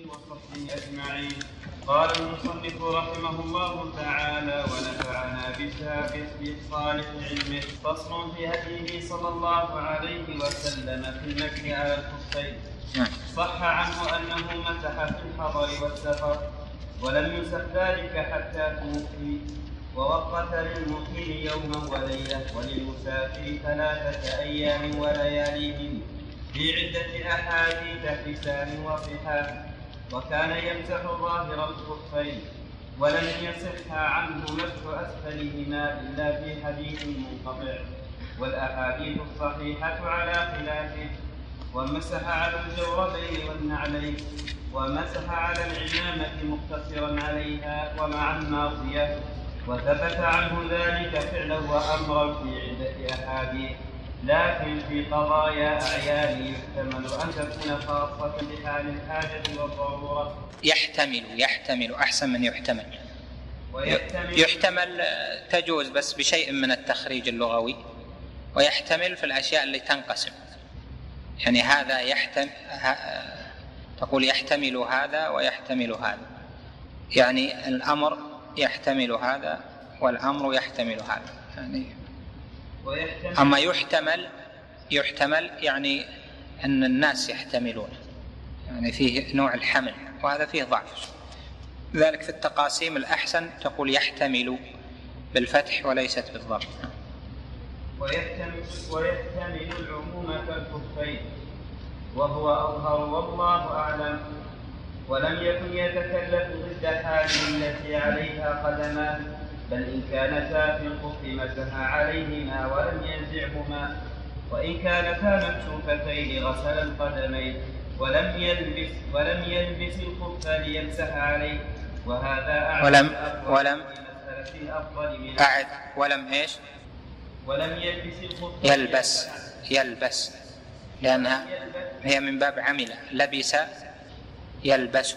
وصحبه أجمعين. قال المصنف رحمه الله تعالى: ونفعنا بصالح علمه. فصل في هديه صلى الله عليه وسلم في المسح على الخفين. صح عنه أنه مسح في الحضر والسفر، ولم يسف ذلك حتى توفي، ووقت للمقيم يوما وليلة، وللمسافر 3 أيام ولياليهم، في عدة أحاديث حسان وصحاح. وكان يمسح ظاهر الخفين، ولم يصح عنه مسح أسفلهما إلا في حديث منقطع، والأحاديث الصحيحة على خلافه. ومسح على الجوربين والنعلين، ومسح على العمامة مقتصرا عليها ومع الناصية، وثبت عنه ذلك فعلا وأمرا في عدة أحاديث. لكن في قضايا أعيان يحتمل أن تكون خاصة بحال الحاجة والضرورة. يحتمل أحسن من يحتمل تجوز بس بشيء من التخريج اللغوي، ويحتمل في الأشياء اللي تنقسم، يعني هذا تقول يحتمل هذا ويحتمل هذا، يعني الأمر يحتمل هذا والأمر يحتمل هذا، يعني أما يحتمل يعني أن الناس يحتملون، يعني فيه نوع الحمل، وهذا فيه ضعف. ذلك في التقاسيم الأحسن تقول يحتمل بالفتح وليست بالضبط. ويحتمل العموم كالخفين، وهو أظهر والله أعلم. ولم يكن يتكلف ضد حاله التي عليها قدمان، بل إن كانتا في الخف مسح عليهما ولم ينزعهما، وإن كانتا مكشوفتين غسل القدمين ولم يلبس الخف ليمسح عليه. وهذا أعلم ولم يلبس الخف يلبس لأنها هي من باب عمل. لبس يلبس،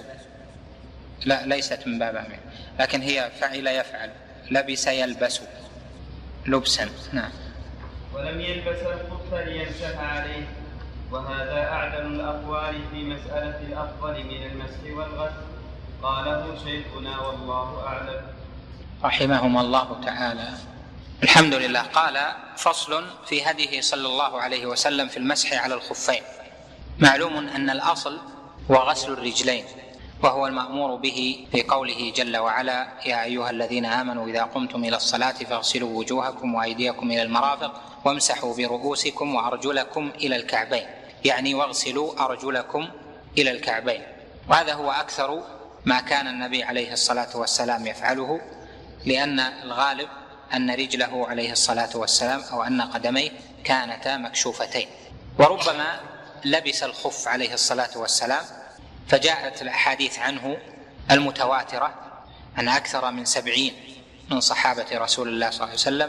لا ليست من باب عمل، لكن هي فعل يفعل. لبس يلبس لبسا. نعم. ولم يلبس الخف ليمسح عليه. وهذا أعدل الأقوال في مسألة الأفضل من المسح والغسل. قاله شيخنا والله أعلم رحمهم الله تعالى. الحمد لله. قال: فصل في هديه صلى الله عليه وسلم في المسح على الخفين. معلوم أن الأصل هو غسل الرجلين، وهو المأمور به في قوله جل وعلا: يا أيها الذين آمنوا إذا قمتم إلى الصلاة فاغسلوا وجوهكم وأيديكم إلى المرافق وامسحوا برؤوسكم وأرجلكم إلى الكعبين، يعني واغسلوا أرجلكم إلى الكعبين. وهذا هو أكثر ما كان النبي عليه الصلاة والسلام يفعله، لأن الغالب أن رجله عليه الصلاة والسلام أو أن قدميه كانتا مكشوفتين، وربما لبس الخف عليه الصلاة والسلام. فجاءت الأحاديث عنه المتواترة عن أكثر من 70 من صحابة رسول الله صلى الله عليه وسلم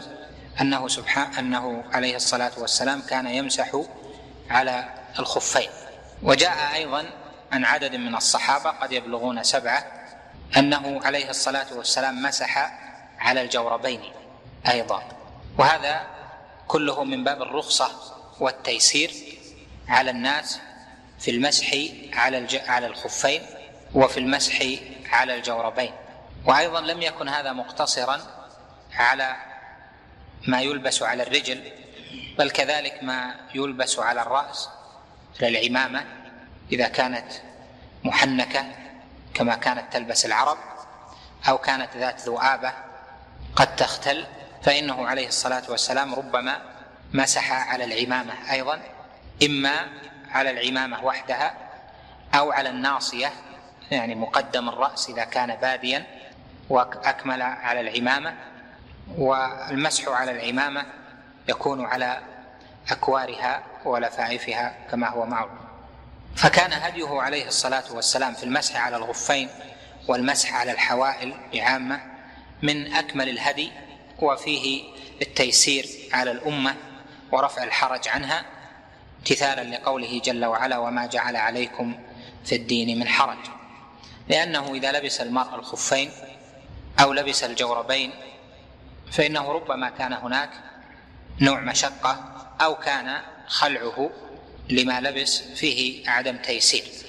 أنه عليه الصلاة والسلام كان يمسح على الخفين. وجاء أيضا عن عدد من الصحابة قد يبلغون 7 أنه عليه الصلاة والسلام مسح على الجوربين أيضا. وهذا كله من باب الرخصة والتيسير على الناس في المسح على الخفين وفي المسح على الجوربين. وأيضا لم يكن هذا مقتصرا على ما يلبس على الرجل، بل كذلك ما يلبس على الرأس للعمامة إذا كانت محنكة كما كانت تلبس العرب، أو كانت ذات ذؤابة قد تختل، فإنه عليه الصلاة والسلام ربما مسح على العمامة أيضا، إما على العمامة وحدها أو على الناصية، يعني مقدم الرأس إذا كان باديا وأكمل على العمامة. والمسح على العمامة يكون على أكوارها ولفائفها كما هو معروف. فكان هديه عليه الصلاة والسلام في المسح على الخفين والمسح على الحوائل بعامة من أكمل الهدي، وفيه التيسير على الأمة ورفع الحرج عنها، امتثالا لقوله جل وعلا: وما جعل عليكم في الدين من حرج. لأنه إذا لبس المرء الخفين أو لبس الجوربين فإنه ربما كان هناك نوع مشقة، أو كان خلعه لما لبس فيه عدم تيسير،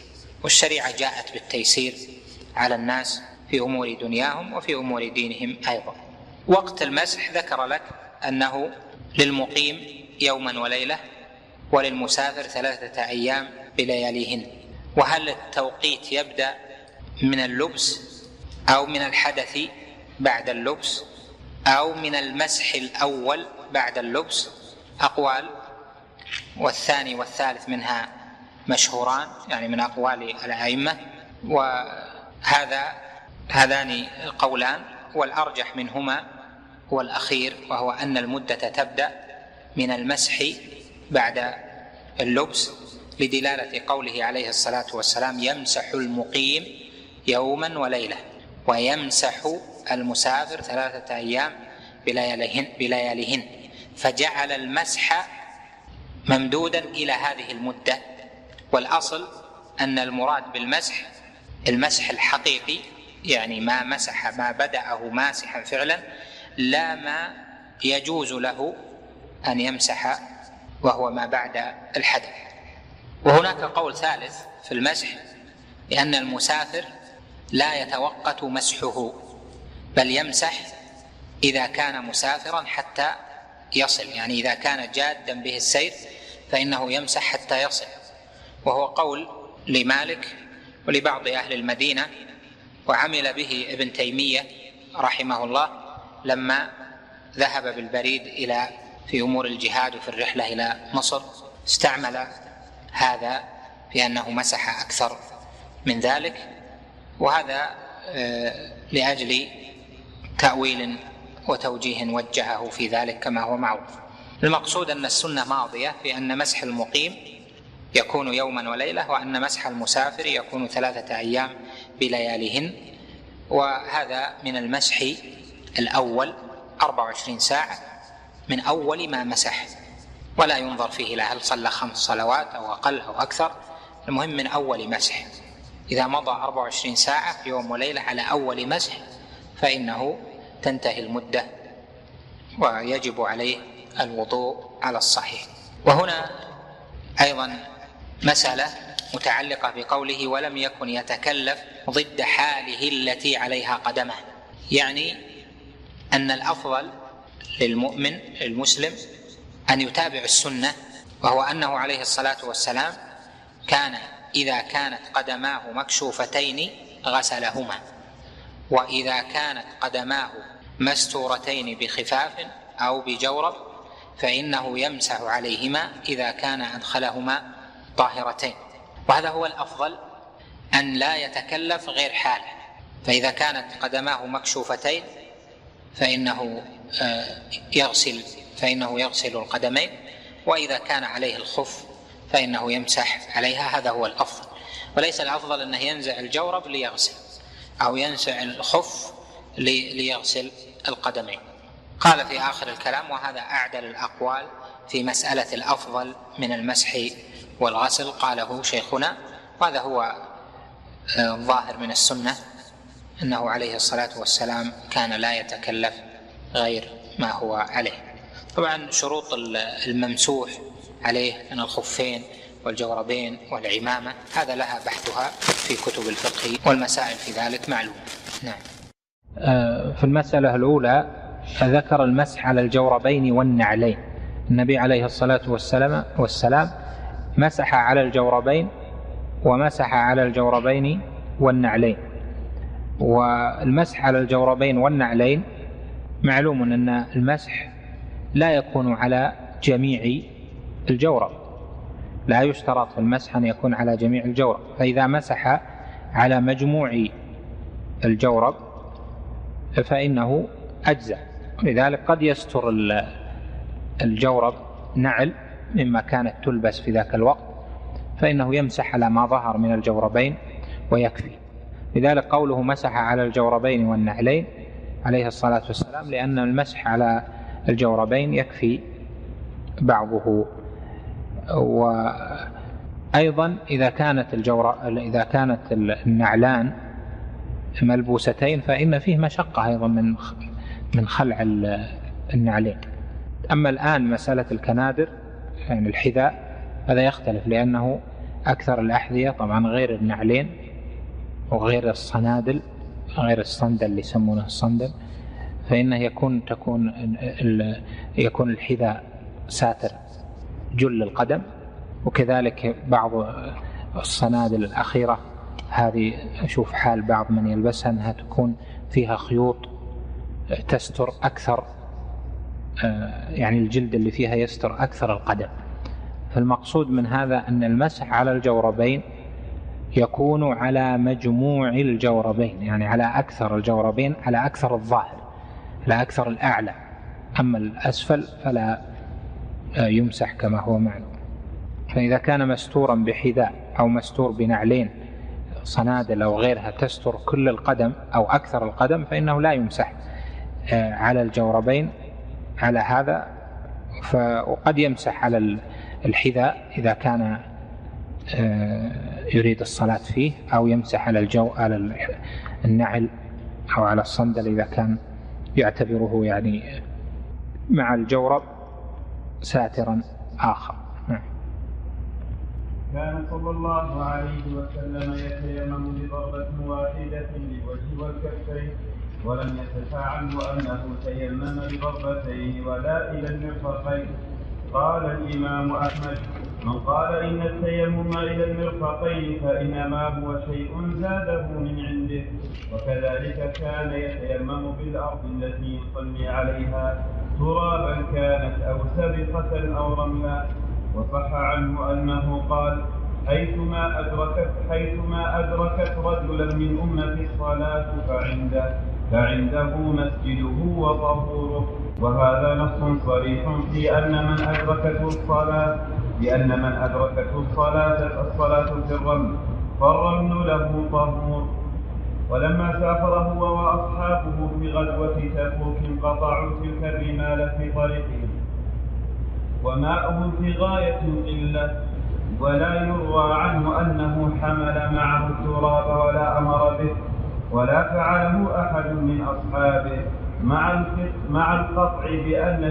والشريعة جاءت بالتيسير على الناس في أمور دنياهم وفي أمور دينهم أيضا. وقت المسح ذكر لك أنه للمقيم يوما وليلة وللمسافر 3 أيام بلياليهن. وهل التوقيت يبدأ من اللبس أو من الحدث بعد اللبس أو من المسح الأول بعد اللبس؟ أقوال، والثاني والثالث منها مشهوران، يعني من أقوال الأئمة، وهذان قولان، والأرجح منهما هو الأخير، وهو أن المدة تبدأ من المسح بعد اللبس، لدلالة قوله عليه الصلاة والسلام: يمسح المقيم يوما وليلة ويمسح المسافر 3 أيام بلياليهن، فجعل المسح ممدودا إلى هذه المدة. والأصل أن المراد بالمسح المسح الحقيقي، يعني ما مسح، ما بدأه ماسحا فعلا، لا ما يجوز له أن يمسح وهو ما بعد الحدث. وهناك قول ثالث في المسح، لأن المسافر لا يتوقت مسحه، بل يمسح إذا كان مسافرا حتى يصل، يعني إذا كان جادا به السير فإنه يمسح حتى يصل. وهو قول لمالك ولبعض أهل المدينة، وعمل به ابن تيمية رحمه الله لما ذهب بالبريد في أمور الجهاد وفي الرحلة إلى مصر، استعمل هذا في أنه مسح أكثر من ذلك، وهذا لأجل تأويل وتوجيه وجهه في ذلك كما هو معروف. المقصود أن السنة ماضية في أن مسح المقيم يكون يوما وليلة، وأن مسح المسافر يكون 3 أيام بلياليهن. وهذا من المسح الأول 24 ساعة من أول ما مسح، ولا ينظر فيه إلى هل صلى 5 صلوات أو أقل أو أكثر، المهم من أول مسح. إذا مضى 24 ساعة يوم وليلة على أول مسح فإنه تنتهي المدة ويجب عليه الوضوء على الصحيح. وهنا أيضا مسألة متعلقة بقوله: ولم يكن يتكلف ضد حاله التي عليها قدمه، يعني أن الأفضل للمؤمن المسلم أن يتابع السنة، وهو أنه عليه الصلاة والسلام كان إذا كانت قدماه مكشوفتين غسلهما، وإذا كانت قدماه مستورتين بخفاف أو بجورب فإنه يمسح عليهما إذا كان أدخلهما طاهرتين. وهذا هو الأفضل، أن لا يتكلف غير حاله. فإذا كانت قدماه مكشوفتين فإنه يغسل القدمين، وإذا كان عليه الخف فإنه يمسح عليها. هذا هو الأفضل، وليس الأفضل أنه ينزع الجورب ليغسل أو ينزع الخف ليغسل القدمين. قال في آخر الكلام: وهذا أعدل الأقوال في مسألة الأفضل من المسح والغسل، قاله شيخنا، وهذا هو الظاهر من السنة، أنه عليه الصلاة والسلام كان لا يتكلف غير ما هو عليه. طبعا شروط الممسوح عليه من الخفين والجوربين والعمامة هذا لها بحثها في كتب الفقه، والمسائل في ذلك معلومة. نعم. في المسألة الأولى ذكر المسح على الجوربين والنعلين. النبي عليه الصلاة والسلام مسح على الجوربين ومسح على الجوربين والنعلين. والمسح على الجوربين والنعلين معلوم أن المسح لا يكون على جميع الجورب، لا يشترط في المسح أن يكون على جميع الجورب، فإذا مسح على مجموع الجورب فإنه أجزأ. لذلك قد يستر الجورب نعل مما كانت تلبس في ذاك الوقت، فإنه يمسح على ما ظهر من الجوربين ويكفي. لذلك قوله مسح على الجوربين والنعلين عليه الصلاة والسلام، لأن المسح على الجوربين يكفي بعضه. وأيضا إذا كانت النعلان ملبوستين فإن فيه مشقة أيضا من خلع النعلين. أما الآن مسألة الكنادر يعني الحذاء هذا يختلف، لأنه أكثر الأحذية طبعا غير النعلين وغير الصنادل، غير الصندل اللي يسمونه الصندل، فإنه يكون الحذاء ساتر جل القدم. وكذلك بعض الصنادل الأخيرة هذه أشوف حال بعض من يلبسها أنها تكون فيها خيوط تستر أكثر، يعني الجلد اللي فيها يستر أكثر القدم. فالمقصود من هذا أن المسح على الجوربين يكون على مجموع الجوربين، يعني على أكثر الجوربين، على أكثر الظاهر، على أكثر الأعلى. أما الأسفل فلا يمسح كما هو معلوم. فإذا كان مستورا بحذاء أو مستور بنعلين صنادل أو غيرها تستر كل القدم أو أكثر القدم فإنه لا يمسح على الجوربين على هذا. وقد يمسح على الحذاء إذا كان يريد الصلاة فيه، أو يمسح على النعل أو على الصندل إذا كان يعتبره يعني مع الجورب ساترا آخر. كان صلى الله عليه وسلم يتيمم بضربة واحدة للوجه والكفين، ولم يصح عنه أنه تيمم بضربتين ولا إلى المرفقين. قال الإمام أحمد: من قال إن التيمم إلى المرفقين فإنما هو شيء زاده من عنده، وكذلك كان يتيمم بالأرض التي يصلي عليها ترابا كانت أو سبقة أو رملا. وصح عنه أنه قال: حيثما أدركت رجلا من أمة الصلاة فعنده مسجده وطهوره. وهذا نص صريح في أن من أدركته الصلاة في الرمل، فالرمل له طهور. ولما سافر هو وأصحابه في غزوة تبوك قطعوا تلك الرمال في طريقهم، وماؤه في غاية القلة، ولا يروى عنه أنه حمل معه التراب ولا أمر به، ولا فعله أحد من أصحابه، مع القطع بأن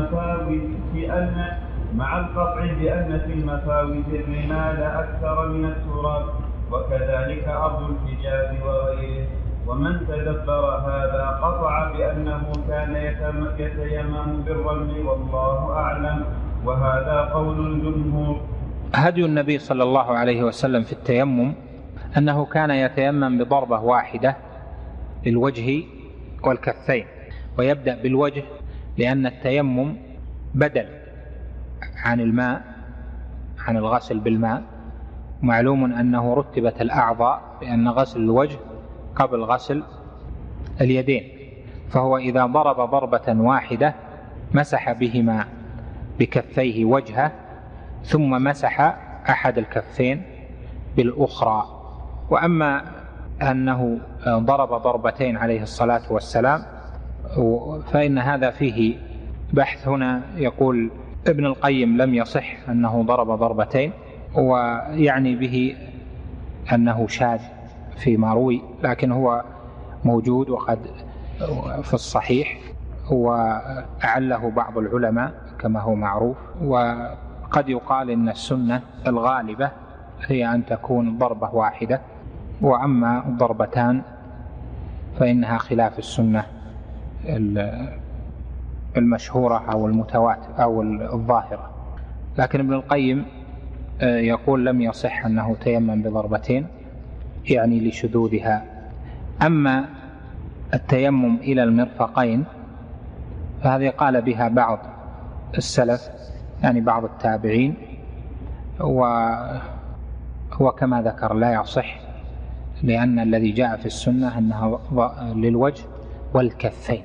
في المفاوز الرمال أكثر من التراب، وكذلك أرض الحجاز وغيره. ومن تدبر هذا قطع بأنه كان يتيمم بالرمل، والله أعلم، وهذا قول الجمهور. هدي النبي صلى الله عليه وسلم في التيمم أنه كان يتيمم بضربة واحدة للوجه والكفين، ويبدأ بالوجه لأن التيمم بدل عن الماء، عن الغسل بالماء. معلوم أنه رتبت الأعضاء بأن غسل الوجه قبل غسل اليدين، فهو إذا ضرب ضربة واحدة مسح بهما بكفيه وجهه، ثم مسح أحد الكفين بالأخرى. وأما أنه ضرب ضربتين عليه الصلاة والسلام فإن هذا فيه بحث. هنا يقول ابن القيم: لم يصح أنه ضرب ضربتين، ويعني به أنه شاذ فيما روي، لكن هو موجود وقد في الصحيح، وأعله بعض العلماء كما هو معروف. وقد يقال إن السنة الغالبة هي أن تكون ضربة واحدة، وأما ضربتان فإنها خلاف السنة المشهورة أو المتواتر أو الظاهرة. لكن ابن القيم يقول لم يصح أنه تيمم بضربتين، يعني لشذوذها. أما التيمم إلى المرفقين فهذه قال بها بعض السلف، يعني بعض التابعين، وكما ذكر لا يصح، لأن الذي جاء في السنة أنها للوجه والكفين،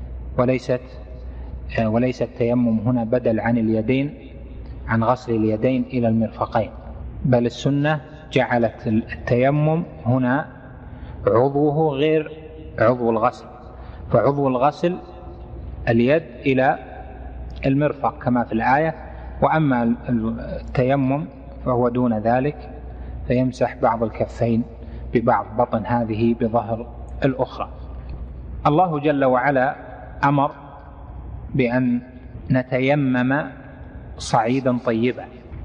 وليس التيمم هنا بدل عن اليدين، عن غسل اليدين إلى المرفقين، بل السنة جعلت التيمم هنا عضوه غير عضو الغسل، فعضو الغسل اليد إلى المرفق كما في الآية، وأما التيمم فهو دون ذلك، فيمسح بعض الكفين ببعض، بطن هذه بظهر الأخرى. الله جل وعلا أمر بأن نتيمم صعيدا طيبا،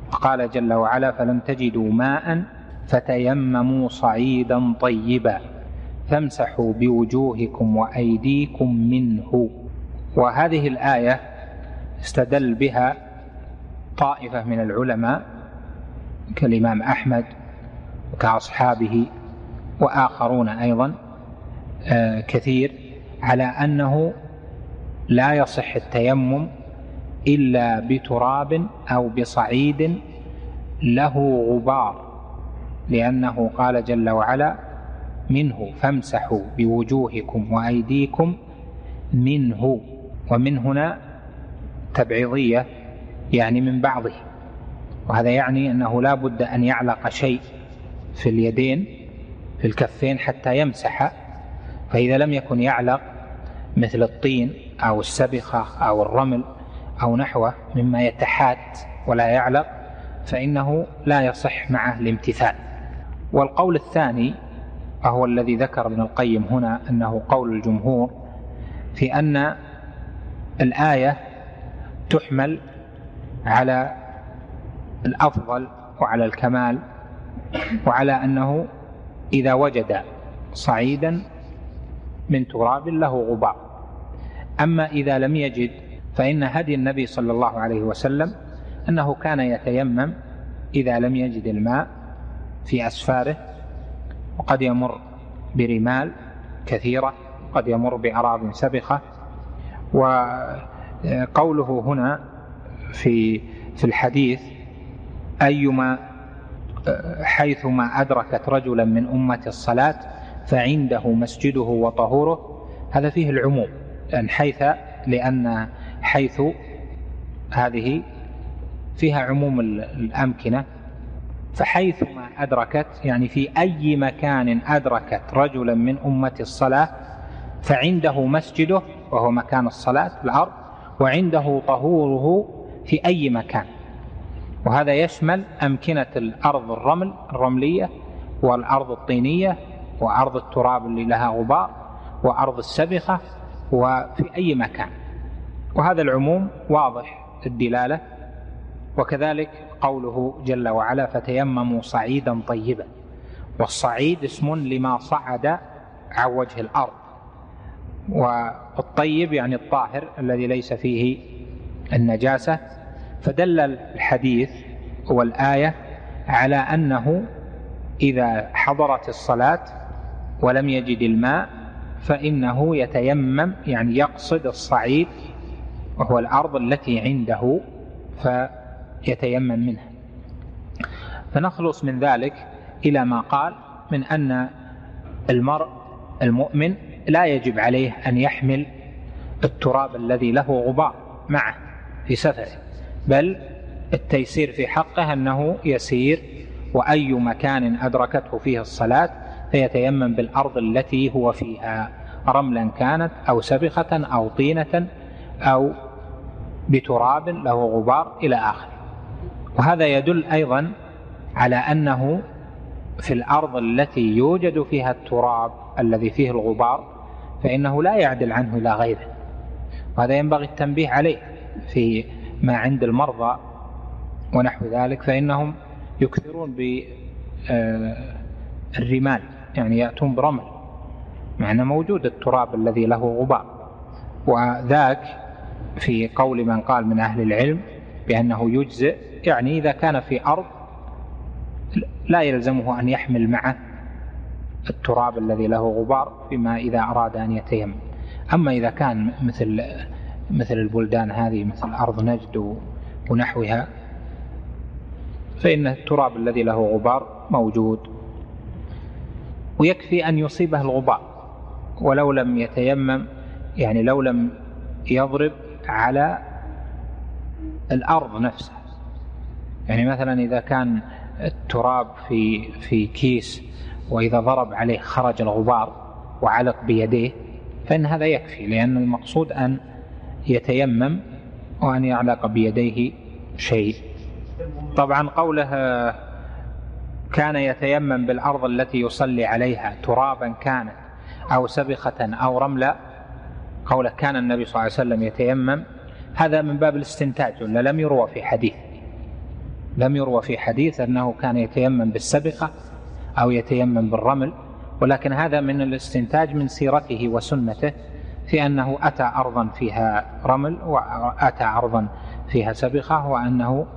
قال جل وعلا: فلم تجدوا ماء فتيمموا صعيدا طيبا فامسحوا بوجوهكم وأيديكم منه. وهذه الآية استدل بها طائفة من العلماء كالإمام أحمد وكأصحابه وآخرون أيضا كثير على أنه لا يصح التيمم إلا بتراب أو بصعيد له غبار، لأنه قال جل وعلا: منه فامسحوا بوجوهكم وأيديكم منه. ومن هنا تبعيضية، يعني من بعضه، وهذا يعني أنه لا بد أن يعلق شيء في اليدين في الكفين حتى يمسح، فإذا لم يكن يعلق مثل الطين أو السبخة أو الرمل أو نحوه مما يتحات ولا يعلق فإنه لا يصح معه الامتثال. والقول الثاني وهو الذي ذكر ابن القيم هنا أنه قول الجمهور في أن الآية تحمل على الأفضل وعلى الكمال، وعلى أنه إذا وجد صعيدا من تراب له غبار. أما إذا لم يجد فإن هدي النبي صلى الله عليه وسلم أنه كان يتيمم إذا لم يجد الماء في أسفاره، وقد يمر برمال كثيرة، قد يمر بأراض سبخة. وقوله هنا في الحديث: حيثما أدركت رجلا من أمة الصلاة فعنده مسجده وطهوره، هذا فيه العموم، لأن حيث هذه فيها عموم الأمكنة، فحيثما أدركت يعني في أي مكان أدركت رجلا من أمة الصلاة فعنده مسجده وهو مكان الصلاة الأرض، وعنده طهوره في أي مكان. وهذا يشمل أمكنة الأرض الرملية والأرض الطينية وأرض التراب اللي لها غبار وأرض السبخة وفي أي مكان، وهذا العموم واضح الدلالة. وكذلك قوله جل وعلا: فتيمموا صعيدا طيبا، والصعيد اسم لما صعد عن وجه الأرض، والطيب يعني الطاهر الذي ليس فيه النجاسة. فدل الحديث والآية على أنه إذا حضرت الصلاة ولم يجد الماء فإنه يتيمم، يعني يقصد الصعيد وهو الأرض التي عنده فيتيمم منها. فنخلص من ذلك إلى ما قال من أن المرء المؤمن لا يجب عليه أن يحمل التراب الذي له غبار معه في سفره، بل التيسير في حقه أنه يسير، وأي مكان أدركته فيه الصلاة فيتيمم بالأرض التي هو فيها، رملا كانت أو سبخة أو طينة أو بتراب له غبار إلى آخره. وهذا يدل أيضا على أنه في الأرض التي يوجد فيها التراب الذي فيه الغبار فإنه لا يعدل عنه إلى غيره، وهذا ينبغي التنبيه عليه في ما عند المرضى ونحو ذلك، فإنهم يكثرون بالرمال، يعني يأتون برمل مع أنه موجود التراب الذي له غبار. وذاك في قول من قال من أهل العلم بأنه يجزئ، يعني إذا كان في أرض لا يلزمه أن يحمل معه التراب الذي له غبار فيما إذا أراد أن يتيمم. أما إذا كان مثل البلدان هذه، مثل أرض نجد ونحوها، فإن التراب الذي له غبار موجود، ويكفي أن يصيبه الغبار ولو لم يتيمم، يعني لو لم يضرب على الأرض نفسها. يعني مثلا إذا كان التراب في كيس وإذا ضرب عليه خرج الغبار وعلق بيديه فإن هذا يكفي، لأن المقصود أن يتيمم وأن يعلق بيديه شيء. طبعا قوله كان يتيمم بالأرض التي يصلي عليها ترابا كانت أو سبخة أو رملا، قوله كان النبي صلى الله عليه وسلم يتيمم، هذا من باب الاستنتاج ولا لم يروى في حديث، لم يروى في حديث أنه كان يتيمم بالسبخة أو يتيمم بالرمل، ولكن هذا من الاستنتاج من سيرته وسنته في أنه أتى أرضا فيها رمل وأتى أرضا فيها سبخة، وأنه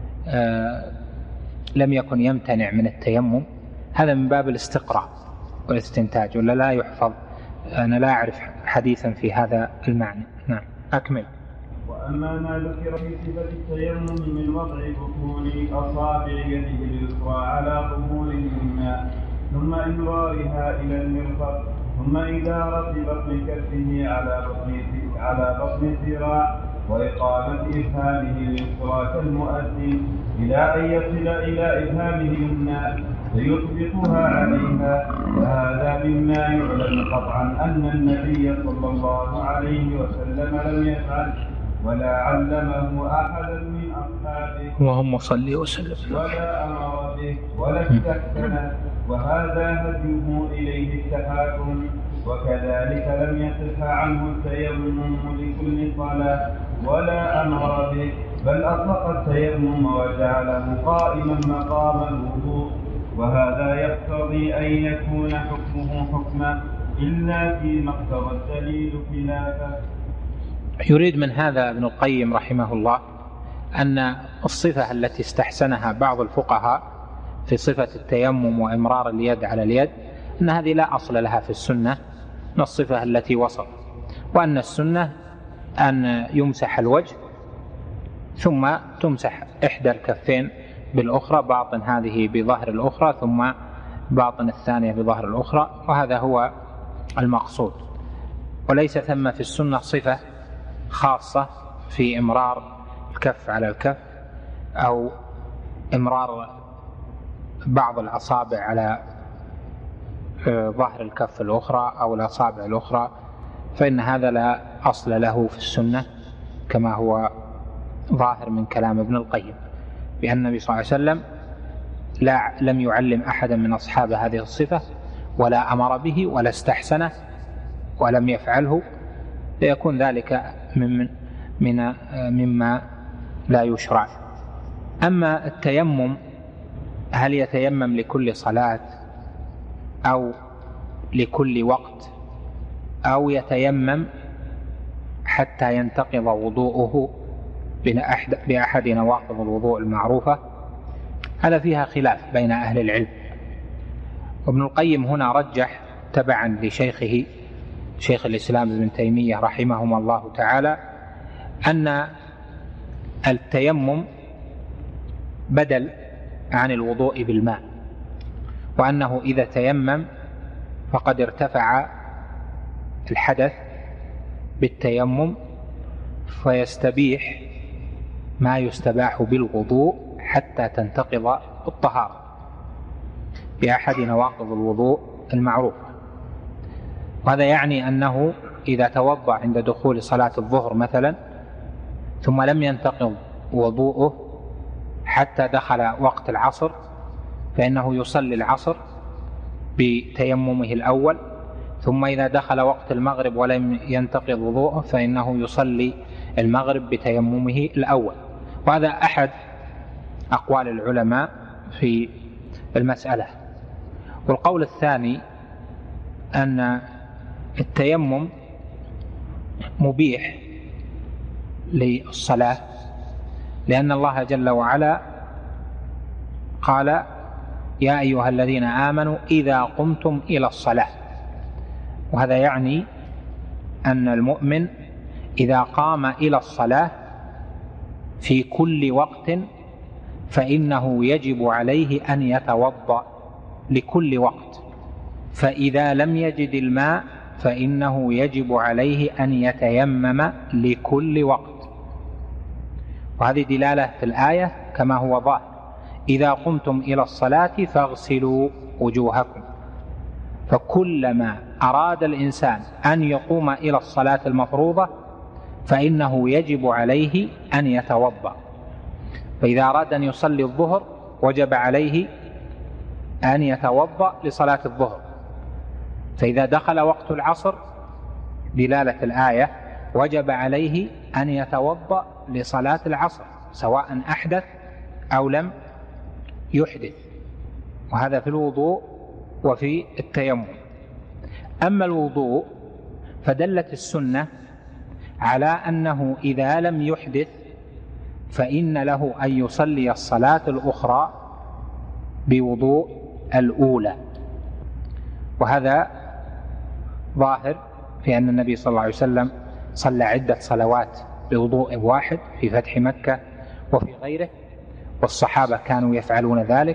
لم يكن يمتنع من التيمم. هذا من باب الاستقراء والاستنتاج، ولا لا يحفظ. أنا لا أعرف حديثا في هذا المعنى. نعم، أكمل. وأما ما ذكر في صفة التيمم من وضع بطون أصابع يده اليسرى على ظهور اليمنى ثم إمرارها إلى المرفق ثم إدارة بطن كفه على بطن الذراع وإقامة إبهامه اليسرى كالمؤذن إلى أن يصل إلى إبهامه اليمنى فيطبقها عليها. وهذا مما يعلم قطعا أن النبي صلى الله عليه وسلم لم يفعل ولا علمه أحدا من أصحابه اللهم صل وسلم ولا أمر به ولا استحسنه، وهذا هديه إليه التحاكم. وكذلك لم يصح عنه التيمم لكل صلاة ولا أمر به، بل أطلق التيمم وجعله قائما مقام الوضوء، وهذا يقتضي أن يكون حكمه حكما إلا فيما اقتضى الدليل خلافه. يريد من هذا ابن القيم رحمه الله أن الصفة التي استحسنها بعض الفقهاء في صفة التيمم وإمرار اليد على اليد أن هذه لا أصل لها في السنة من الصفة التي وصف، وأن السنة أن يمسح الوجه ثم تمسح إحدى الكفين بالأخرى، باطن هذه بظهر الأخرى ثم باطن الثانية بظهر الأخرى، وهذا هو المقصود. وليس ثم في السنة صفة خاصة في إمرار الكف على الكف أو إمرار بعض الأصابع على ظهر الكف الأخرى أو الأصابع الأخرى، فإن هذا لا أصل له في السنة كما هو ظاهر من كلام ابن القيم، بأن النبي صلى الله عليه وسلم لم يعلم أحدا من أصحاب هذه الصفة ولا أمر به ولا استحسنه ولم يفعله، فيكون ذلك مما لا يشرع. أما التيمم هل يتيمم لكل صلاة أو لكل وقت أو يتيمم حتى ينتقض وضوءه بأحد نواقض الوضوء المعروفة، هذا فيها خلاف بين أهل العلم. وابن القيم هنا رجح تبعا لشيخه شيخ الإسلام ابن تيمية رحمهما الله تعالى أن التيمم بدل عن الوضوء بالماء، وأنه إذا تيمم فقد ارتفع الحدث بالتيمم فيستبيح ما يستباح بالوضوء حتى تنتقض الطهارة بأحد نواقض الوضوء المعروفة. وهذا يعني أنه إذا توضأ عند دخول صلاة الظهر مثلا ثم لم ينتقض وضوءه حتى دخل وقت العصر، فإنه يصلي العصر بتيممه الأول، ثم إذا دخل وقت المغرب ولم ينتقض وضوءه فإنه يصلي المغرب بتيممه الأول. وهذا أحد أقوال العلماء في المسألة. والقول الثاني أن التيمم مبيح للصلاة، لأن الله جل وعلا قال: يا أيها الذين آمنوا إذا قمتم إلى الصلاة. وهذا يعني أن المؤمن إذا قام إلى الصلاة في كل وقت فإنه يجب عليه أن يتوضأ لكل وقت، فإذا لم يجد الماء فإنه يجب عليه أن يتيمم لكل وقت. وهذه دلالة في الآية كما هو ظاهر: إذا قمتم إلى الصلاة فاغسلوا وجوهكم. فكلما أراد الإنسان أن يقوم إلى الصلاة المفروضة فإنه يجب عليه أن يتوضأ. فإذا أراد أن يصلي الظهر وجب عليه أن يتوضأ لصلاة الظهر، فإذا دخل وقت العصر دلالة الآية وجب عليه أن يتوضأ لصلاة العصر، سواء أحدث أو لم يحدث، وهذا في الوضوء وفي التيمم. أما الوضوء فدلت السنة على أنه إذا لم يحدث فإن له أن يصلي الصلاة الأخرى بوضوء الأولى، وهذا ظاهر في أن النبي صلى الله عليه وسلم صلى عدة صلوات بوضوء واحد في فتح مكة وفي غيره، والصحابة كانوا يفعلون ذلك،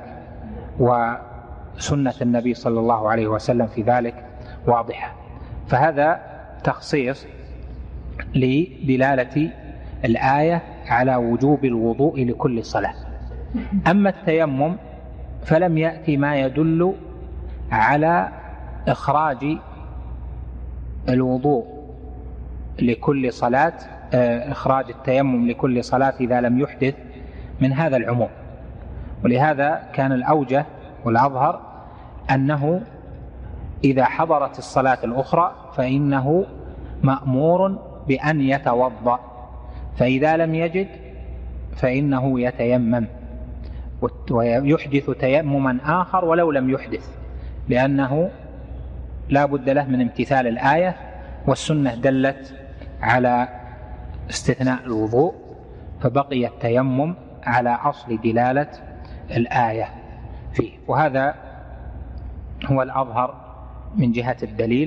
وسنة النبي صلى الله عليه وسلم في ذلك واضحة. فهذا تخصيص لدلالة الآية على وجوب الوضوء لكل صلاة. أما التيمم فلم يأتي ما يدل على إخراج الوضوء لكل صلاة، إخراج التيمم لكل صلاة إذا لم يحدث من هذا العموم، ولهذا كان الأوجه والأظهر أنه إذا حضرت الصلاة الأخرى فإنه مأمور بأن يتوضأ، فإذا لم يجد فإنه يتيمم ويحدث تيمما آخر ولو لم يحدث، لأنه لا بد له من امتثال الآية، والسنة دلت على استثناء الوضوء، فبقي التيمم على أصل دلالة الآية فيه. وهذا هو الأظهر من جهة الدليل.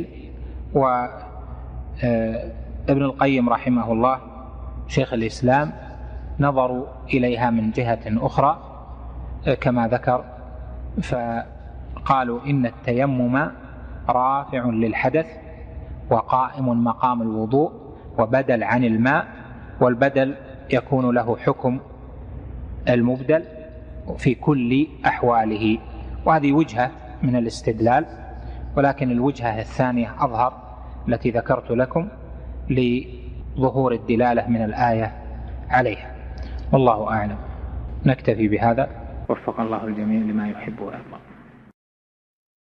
وابن القيم رحمه الله شيخ الإسلام نظروا إليها من جهة أخرى كما ذكر، فقالوا إن التيمم رافع للحدث وقائم مقام الوضوء وبدل عن الماء، والبدل يكون له حكم المبدل في كل أحواله. وهذه وجهة من الاستدلال، ولكن الوجهة الثانية أظهر التي ذكرت لكم لظهور الدلالة من الآية عليها، والله أعلم. نكتفي بهذا، وفق الله الجميع لما يحب ويرضى.